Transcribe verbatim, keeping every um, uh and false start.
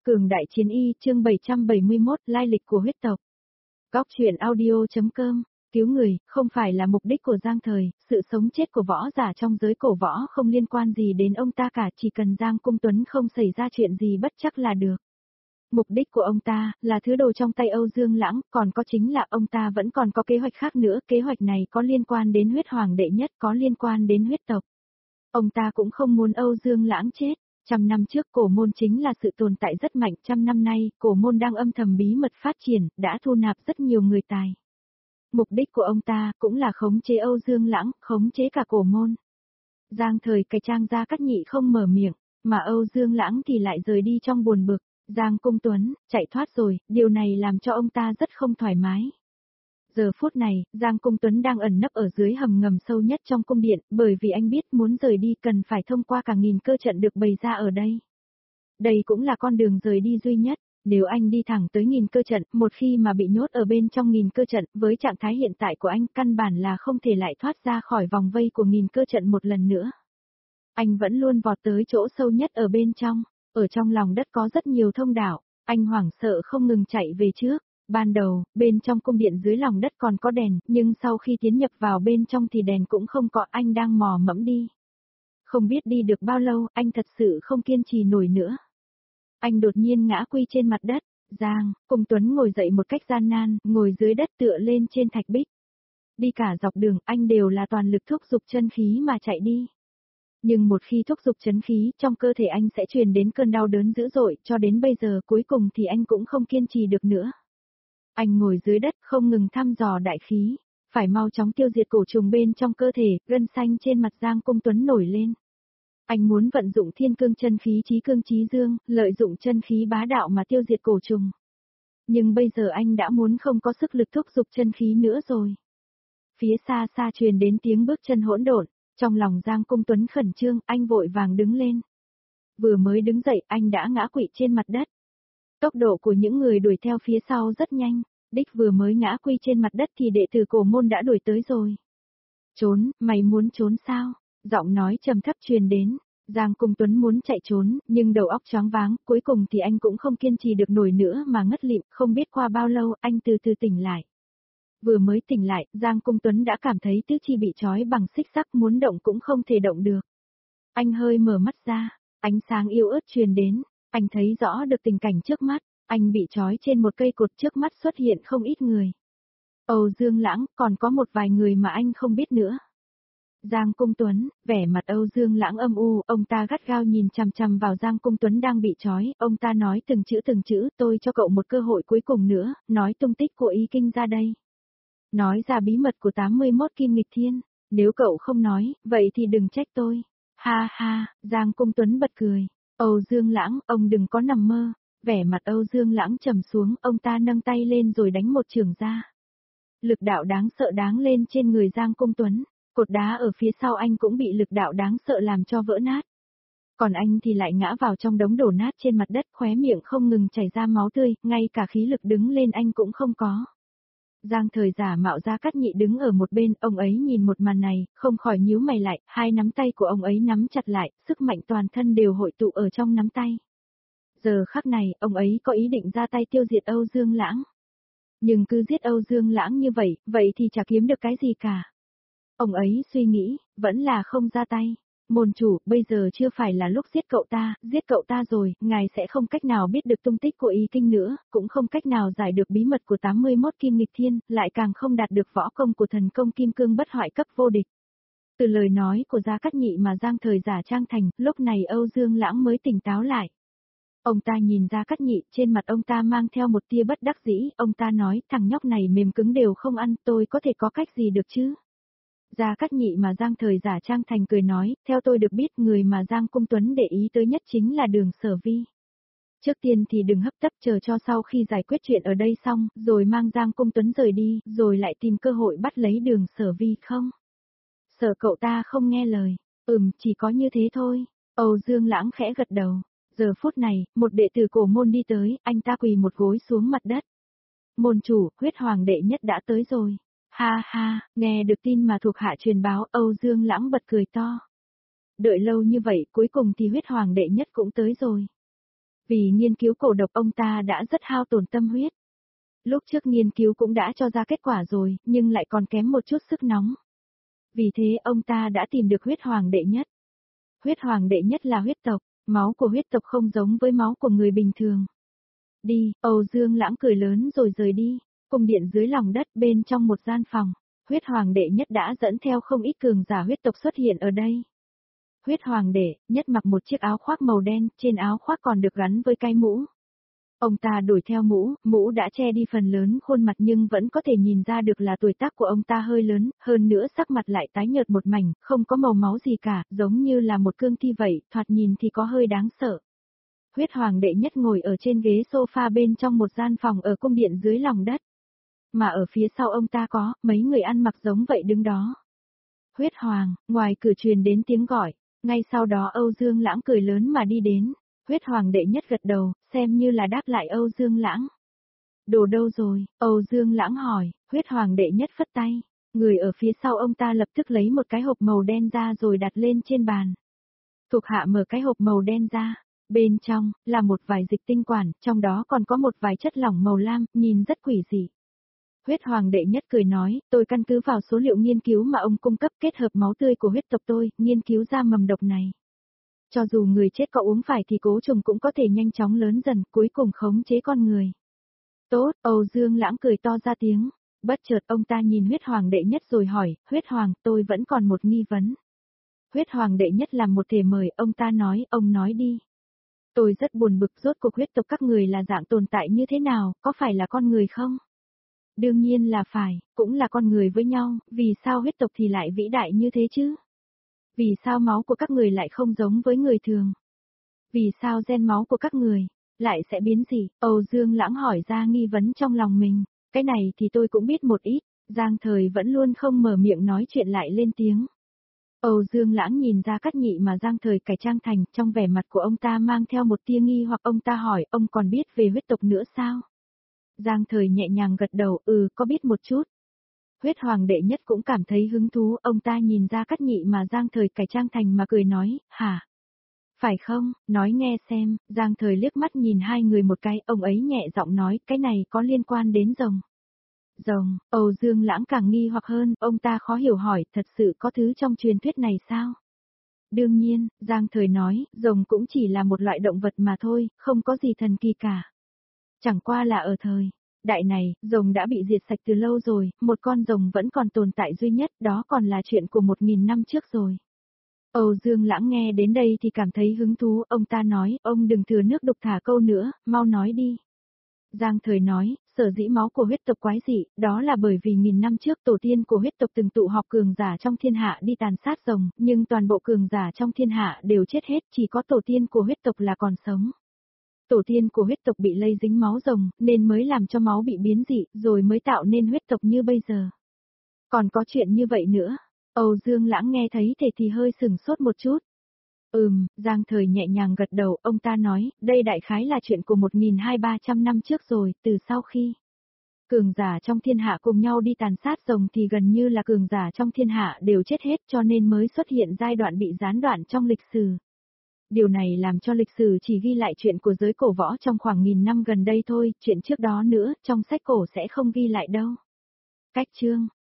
Cường đại chiến y, chương bảy trăm bảy mươi mốt, lai lịch của huyết tộc. Góc truyện audio.com, cứu người, không phải là mục đích của Giang Thời, sự sống chết của võ giả trong giới cổ võ không liên quan gì đến ông ta cả, chỉ cần Giang Cung Tuấn không xảy ra chuyện gì bất chắc là được. Mục đích của ông ta, là thứ đồ trong tay Âu Dương Lãng, còn có chính là ông ta vẫn còn có kế hoạch khác nữa, kế hoạch này có liên quan đến huyết hoàng đệ nhất, có liên quan đến huyết tộc. Ông ta cũng không muốn Âu Dương Lãng chết. Trăm năm trước cổ môn chính là sự tồn tại rất mạnh, trăm năm nay, cổ môn đang âm thầm bí mật phát triển, đã thu nạp rất nhiều người tài. Mục đích của ông ta cũng là khống chế Âu Dương Lãng, khống chế cả cổ môn. Giang Thời cày trang Gia Cát Nhị không mở miệng, mà Âu Dương Lãng thì lại rời đi trong buồn bực. Giang Cung Tuấn, chạy thoát rồi, điều này làm cho ông ta rất không thoải mái. Giờ phút này, Giang Cung Tuấn đang ẩn nấp ở dưới hầm ngầm sâu nhất trong cung điện, bởi vì anh biết muốn rời đi cần phải thông qua cả nghìn cơ trận được bày ra ở đây. Đây cũng là con đường rời đi duy nhất, nếu anh đi thẳng tới nghìn cơ trận, một khi mà bị nhốt ở bên trong nghìn cơ trận, với trạng thái hiện tại của anh căn bản là không thể lại thoát ra khỏi vòng vây của nghìn cơ trận một lần nữa. Anh vẫn luôn vọt tới chỗ sâu nhất ở bên trong, ở trong lòng đất có rất nhiều thông đạo, anh hoảng sợ không ngừng chạy về trước. Ban đầu, bên trong cung điện dưới lòng đất còn có đèn, nhưng sau khi tiến nhập vào bên trong thì đèn cũng không có, anh đang mò mẫm đi. Không biết đi được bao lâu, anh thật sự không kiên trì nổi nữa. Anh đột nhiên ngã quy trên mặt đất, Giang, Cung Tuấn ngồi dậy một cách gian nan, ngồi dưới đất tựa lên trên thạch bích. Đi cả dọc đường, anh đều là toàn lực thúc giục chân khí mà chạy đi. Nhưng một khi thúc giục chân khí, trong cơ thể anh sẽ truyền đến cơn đau đớn dữ dội, cho đến bây giờ cuối cùng thì anh cũng không kiên trì được nữa. Anh ngồi dưới đất không ngừng thăm dò đại khí, phải mau chóng tiêu diệt cổ trùng bên trong cơ thể, gân xanh trên mặt Giang Cung Tuấn nổi lên. Anh muốn vận dụng thiên cương chân khí trí cương trí dương, lợi dụng chân khí bá đạo mà tiêu diệt cổ trùng. Nhưng bây giờ anh đã muốn không có sức lực thúc giục chân khí nữa rồi. Phía xa xa truyền đến tiếng bước chân hỗn độn, trong lòng Giang Cung Tuấn khẩn trương, anh vội vàng đứng lên. Vừa mới đứng dậy, anh đã ngã quỵ trên mặt đất. Tốc độ của những người đuổi theo phía sau rất nhanh, đích vừa mới ngã quy trên mặt đất thì đệ tử cổ môn đã đuổi tới rồi. Trốn, mày muốn trốn sao? Giọng nói trầm thấp truyền đến, Giang Cung Tuấn muốn chạy trốn, nhưng đầu óc choáng váng, cuối cùng thì anh cũng không kiên trì được nổi nữa mà ngất lịm, không biết qua bao lâu, anh từ từ tỉnh lại. Vừa mới tỉnh lại, Giang Cung Tuấn đã cảm thấy tứ chi bị trói bằng xích sắt, muốn động cũng không thể động được. Anh hơi mở mắt ra, ánh sáng yếu ớt truyền đến. Anh thấy rõ được tình cảnh trước mắt, anh bị trói trên một cây cột, trước mắt xuất hiện không ít người. Âu Dương Lãng, còn có một vài người mà anh không biết nữa. Giang Cung Tuấn, vẻ mặt Âu Dương Lãng âm u, ông ta gắt gao nhìn chằm chằm vào Giang Cung Tuấn đang bị trói, ông ta nói từng chữ từng chữ, tôi cho cậu một cơ hội cuối cùng nữa, nói tung tích của Y Kinh ra đây. Nói ra bí mật của tám mươi mốt Kim Nghịch Thiên, nếu cậu không nói, vậy thì đừng trách tôi. Ha ha, Giang Cung Tuấn bật cười. Âu Dương Lãng, ông đừng có nằm mơ, vẻ mặt Âu Dương Lãng trầm xuống, ông ta nâng tay lên rồi đánh một chưởng ra. Lực đạo đáng sợ đáng lên trên người Giang Cung Tuấn, cột đá ở phía sau anh cũng bị lực đạo đáng sợ làm cho vỡ nát. Còn anh thì lại ngã vào trong đống đổ nát trên mặt đất, khóe miệng không ngừng chảy ra máu tươi, ngay cả khí lực đứng lên anh cũng không có. Giang Thời giả mạo Gia Cát Nhị đứng ở một bên, ông ấy nhìn một màn này, không khỏi nhíu mày lại, hai nắm tay của ông ấy nắm chặt lại, sức mạnh toàn thân đều hội tụ ở trong nắm tay. Giờ khắc này, ông ấy có ý định ra tay tiêu diệt Âu Dương Lãng. Nhưng cứ giết Âu Dương Lãng như vậy, vậy thì chả kiếm được cái gì cả. Ông ấy suy nghĩ, vẫn là không ra tay. Môn chủ, bây giờ chưa phải là lúc giết cậu ta, giết cậu ta rồi, ngài sẽ không cách nào biết được tung tích của Y Kinh nữa, cũng không cách nào giải được bí mật của tám mươi mốt Kim Nghịch Thiên, lại càng không đạt được võ công của thần công Kim Cương bất hoại cấp vô địch. Từ lời nói của Gia Cát Nhị mà Giang Thời giả trang thành, lúc này Âu Dương Lãng mới tỉnh táo lại. Ông ta nhìn Gia Cát Nhị, trên mặt ông ta mang theo một tia bất đắc dĩ, ông ta nói, thằng nhóc này mềm cứng đều không ăn, tôi có thể có cách gì được chứ? Gia Cát Nhị mà Giang Thời giả trang thành cười nói, theo tôi được biết người mà Giang Cung Tuấn để ý tới nhất chính là Đường Sở Vi. Trước tiên thì đừng hấp tấp, chờ cho sau khi giải quyết chuyện ở đây xong, rồi mang Giang Cung Tuấn rời đi, rồi lại tìm cơ hội bắt lấy Đường Sở Vi không? Sợ cậu ta không nghe lời, ừm, chỉ có như thế thôi. Âu Dương Lãng khẽ gật đầu. Giờ phút này, một đệ tử cổ môn đi tới, anh ta quỳ một gối xuống mặt đất. Môn chủ, huyết hoàng đệ nhất đã tới rồi. Ha ha, nghe được tin mà thuộc hạ truyền báo, Âu Dương Lãng bật cười to. Đợi lâu như vậy, cuối cùng thì huyết hoàng đệ nhất cũng tới rồi. Vì nghiên cứu cổ độc ông ta đã rất hao tổn tâm huyết. Lúc trước nghiên cứu cũng đã cho ra kết quả rồi, nhưng lại còn kém một chút sức nóng. Vì thế ông ta đã tìm được huyết hoàng đệ nhất. Huyết hoàng đệ nhất là huyết tộc, máu của huyết tộc không giống với máu của người bình thường. Đi, Âu Dương Lãng cười lớn rồi rời đi, cung điện dưới lòng đất bên trong một gian phòng. Huyết hoàng đệ nhất đã dẫn theo không ít cường giả huyết tộc xuất hiện ở đây. Huyết hoàng đệ nhất mặc một chiếc áo khoác màu đen, trên áo khoác còn được gắn với cái mũ. Ông ta đổi theo mũ, mũ đã che đi phần lớn khuôn mặt nhưng vẫn có thể nhìn ra được là tuổi tác của ông ta hơi lớn, hơn nữa sắc mặt lại tái nhợt một mảnh, không có màu máu gì cả, giống như là một cương thi vậy, thoạt nhìn thì có hơi đáng sợ. Huyết hoàng đệ nhất ngồi ở trên ghế sofa bên trong một gian phòng ở cung điện dưới lòng đất. Mà ở phía sau ông ta có mấy người ăn mặc giống vậy đứng đó. Huyết hoàng, ngoài cửa truyền đến tiếng gọi, ngay sau đó Âu Dương Lãng cười lớn mà đi đến. Huyết hoàng đệ nhất gật đầu, xem như là đáp lại Âu Dương Lãng. Đồ đâu rồi? Âu Dương Lãng hỏi, huyết hoàng đệ nhất phất tay. Người ở phía sau ông ta lập tức lấy một cái hộp màu đen ra rồi đặt lên trên bàn. Thuộc hạ mở cái hộp màu đen ra. Bên trong, là một vài dịch tinh quản, trong đó còn có một vài chất lỏng màu lam, nhìn rất quỷ dị. Huyết hoàng đệ nhất cười nói, tôi căn cứ vào số liệu nghiên cứu mà ông cung cấp kết hợp máu tươi của huyết tộc tôi, nghiên cứu ra mầm độc này. Cho dù người chết có uống phải thì cố trùng cũng có thể nhanh chóng lớn dần, cuối cùng khống chế con người. Tốt, Âu Dương Lãng cười to ra tiếng. Bất chợt ông ta nhìn huyết hoàng đệ nhất rồi hỏi, huyết hoàng, tôi vẫn còn một nghi vấn. Huyết hoàng đệ nhất làm một thể mời, ông ta nói, ông nói đi. Tôi rất buồn bực, rốt cuộc huyết tộc các người là dạng tồn tại như thế nào, có phải là con người không? Đương nhiên là phải, cũng là con người với nhau, vì sao huyết tộc thì lại vĩ đại như thế chứ? Vì sao máu của các người lại không giống với người thường? Vì sao gen máu của các người lại sẽ biến dị? Âu Dương Lãng hỏi ra nghi vấn trong lòng mình. Cái này thì tôi cũng biết một ít, Giang Thời vẫn luôn không mở miệng nói chuyện lại lên tiếng. Âu Dương Lãng nhìn ra Cát Nhị mà Giang Thời cải trang thành, trong vẻ mặt của ông ta mang theo một tia nghi hoặc ông ta hỏi, ông còn biết về huyết tộc nữa sao? Giang Thời nhẹ nhàng gật đầu, ừ, có biết một chút. Huyết hoàng đệ nhất cũng cảm thấy hứng thú, ông ta nhìn ra Cát Nhị mà Giang Thời cải trang thành mà cười nói, hả? Phải không, nói nghe xem, Giang Thời liếc mắt nhìn hai người một cái, ông ấy nhẹ giọng nói, cái này có liên quan đến rồng. Rồng, Âu Dương Lãng càng nghi hoặc hơn, ông ta khó hiểu hỏi, thật sự có thứ trong truyền thuyết này sao? Đương nhiên, Giang Thời nói, rồng cũng chỉ là một loại động vật mà thôi, không có gì thần kỳ cả. Chẳng qua là ở thời đại này, rồng đã bị diệt sạch từ lâu rồi, một con rồng vẫn còn tồn tại duy nhất, đó còn là chuyện của một nghìn năm trước rồi. Âu Dương Lãng nghe đến đây thì cảm thấy hứng thú, ông ta nói, ông đừng thừa nước đục thả câu nữa, mau nói đi. Giang Thời nói, sở dĩ máu của huyết tộc quái dị, đó là bởi vì nghìn năm trước tổ tiên của huyết tộc từng tụ họp cường giả trong thiên hạ đi tàn sát rồng, nhưng toàn bộ cường giả trong thiên hạ đều chết hết, chỉ có tổ tiên của huyết tộc là còn sống. Tổ tiên của huyết tộc bị lây dính máu rồng, nên mới làm cho máu bị biến dị, rồi mới tạo nên huyết tộc như bây giờ. Còn có chuyện như vậy nữa. Âu Dương Lãng nghe thấy thế thì hơi sừng sốt một chút. Ừm, Giang Thời nhẹ nhàng gật đầu, ông ta nói, đây đại khái là chuyện của một nghìn hai ba trăm năm trước rồi, từ sau khi cường giả trong thiên hạ cùng nhau đi tàn sát rồng thì gần như là cường giả trong thiên hạ đều chết hết cho nên mới xuất hiện giai đoạn bị gián đoạn trong lịch sử. Điều này làm cho lịch sử chỉ ghi lại chuyện của giới cổ võ trong khoảng nghìn năm gần đây thôi, chuyện trước đó nữa, trong sách cổ sẽ không ghi lại đâu. Cách chương